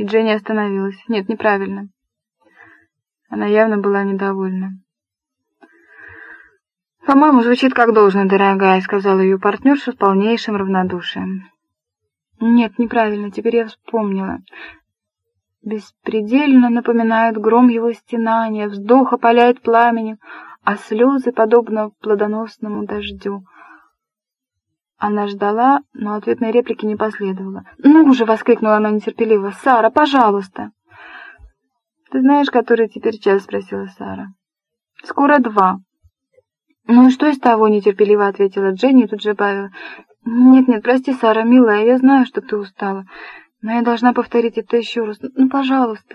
И Дженни остановилась. Нет, неправильно. Она явно была недовольна. «По-моему, звучит как должно, дорогая», — сказала ее партнерша с полнейшим равнодушием. «Нет, неправильно, теперь я вспомнила. Беспредельно напоминает гром его стенания, вздох опаляет пламенем, а слезы подобно плодоносному дождю». Она ждала, но ответной реплики не последовало. «Ну же!» — воскликнула она нетерпеливо. «Сара, пожалуйста!» «Ты знаешь, который теперь час?» — спросила Сара. «Скоро 2». «Ну и что из того?» — нетерпеливо ответила Дженни и тут же добавила. «Нет, прости, Сара, милая, я знаю, что ты устала, но я должна повторить это еще раз. Ну, пожалуйста».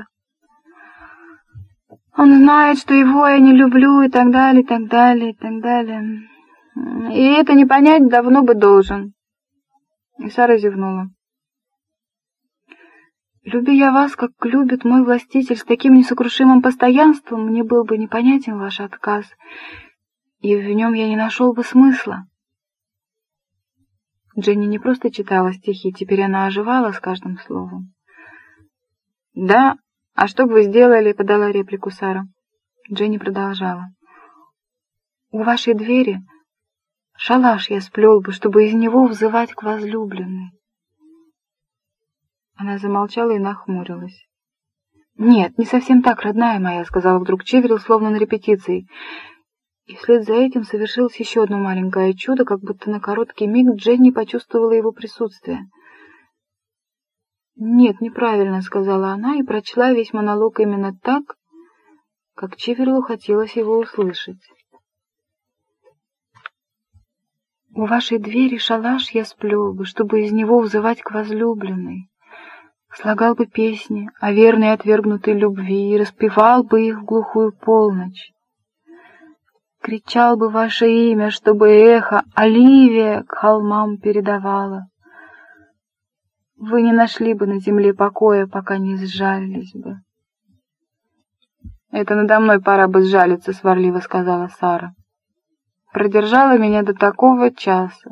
«Он знает, что его я не люблю, и так далее, и так далее, и так далее. И это не понять давно бы должен». И Сара зевнула. «Люби я вас, как любит мой властитель, с таким несокрушимым постоянством, мне был бы непонятен ваш отказ, и в нем я не нашел бы смысла». Дженни не просто читала стихи, теперь она оживала с каждым словом. «Да, а что бы вы сделали?» — подала реплику Сара. Дженни продолжала. «У вашей двери шалаш я сплел бы, чтобы из него взывать к возлюбленной». Она замолчала и нахмурилась. «Нет, не совсем так, родная моя», — сказала вдруг Чиверил, словно на репетиции. И вслед за этим совершилось еще одно маленькое чудо, как будто на короткий миг Дженни почувствовала его присутствие. «Нет, неправильно», — сказала она и прочла весь монолог именно так, как Чиверлу хотелось его услышать. «У вашей двери шалаш я сплел бы, чтобы из него взывать к возлюбленной. Слагал бы песни о верной и отвергнутой любви и распевал бы их в глухую полночь. Кричал бы ваше имя, чтобы эхо Оливия к холмам передавало. Вы не нашли бы на земле покоя, пока не сжалились бы». «Это надо мной пора бы сжалиться», — сварливо сказала Сара. «Продержала меня до такого часа».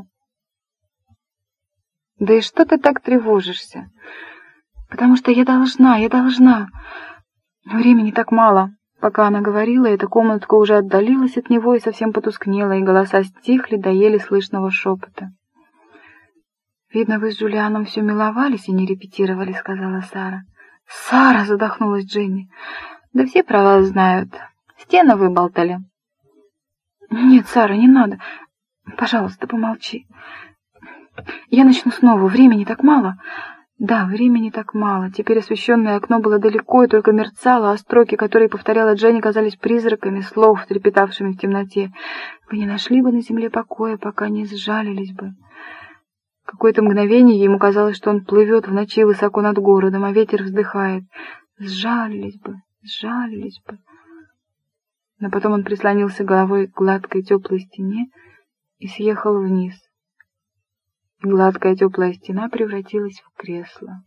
«Да и что ты так тревожишься?» «Потому что я должна. Времени так мало». Пока она говорила, эта комнатка уже отдалилась от него и совсем потускнела, и голоса стихли до еле слышного шепота. «Видно, вы с Джулианом все миловались и не репетировали», — сказала Сара. «Сара!» — задохнулась Дженни. «Да все про вас знают. Стены выболтали». «Нет, Сара, не надо. Пожалуйста, помолчи. Я начну снова. Времени так мало». Да, времени так мало. Теперь освещенное окно было далеко и только мерцало, а строки, которые повторяла Дженни, казались призраками слов, трепетавшими в темноте. «Вы не нашли бы на земле покоя, пока не сжалились бы». Какое-то мгновение ему казалось, что он плывет в ночи высоко над городом, а ветер вздыхает. «Сжалились бы, сжалились бы». Но потом он прислонился головой к гладкой теплой стене и съехал вниз. И гладкая теплая стена превратилась в кресло.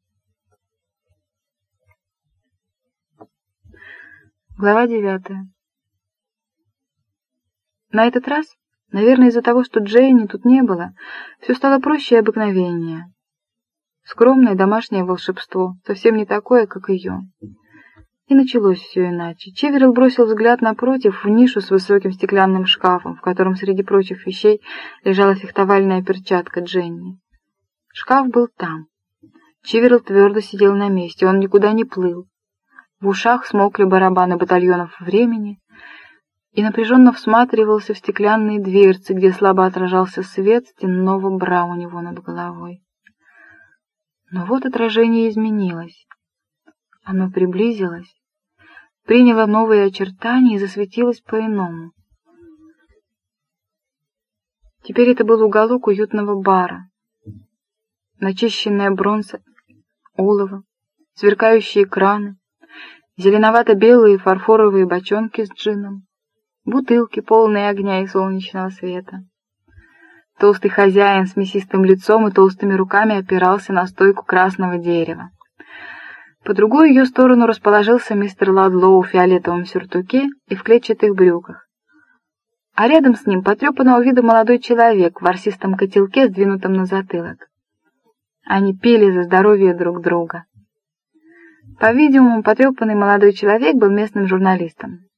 Глава 9. На этот раз, наверное, из-за того, что Дженни тут не было, все стало проще и обыкновеннее. Скромное домашнее волшебство, совсем не такое, как ее. И началось все иначе. Чиверил бросил взгляд напротив в нишу с высоким стеклянным шкафом, в котором среди прочих вещей лежала фехтовальная перчатка Дженни. Шкаф был там. Чиверил твердо сидел на месте, он никуда не плыл. В ушах смолкли барабаны батальонов времени и напряженно всматривался в стеклянные дверцы, где слабо отражался свет стенного бра у него над головой. Но вот отражение изменилось. Оно приблизилось, приняло новые очертания и засветилось по-иному. Теперь это был уголок уютного бара. Начищенная бронза, олово, сверкающие краны, зеленовато-белые фарфоровые бочонки с джином, бутылки, полные огня и солнечного света. Толстый хозяин с мясистым лицом и толстыми руками опирался на стойку красного дерева. По другую ее сторону расположился мистер Ладлоу в фиолетовом сюртуке и в клетчатых брюках. А рядом с ним потрепанного вида молодой человек в ворсистом котелке, сдвинутом на затылок. Они пили за здоровье друг друга. По-видимому, потрепанный молодой человек был местным журналистом.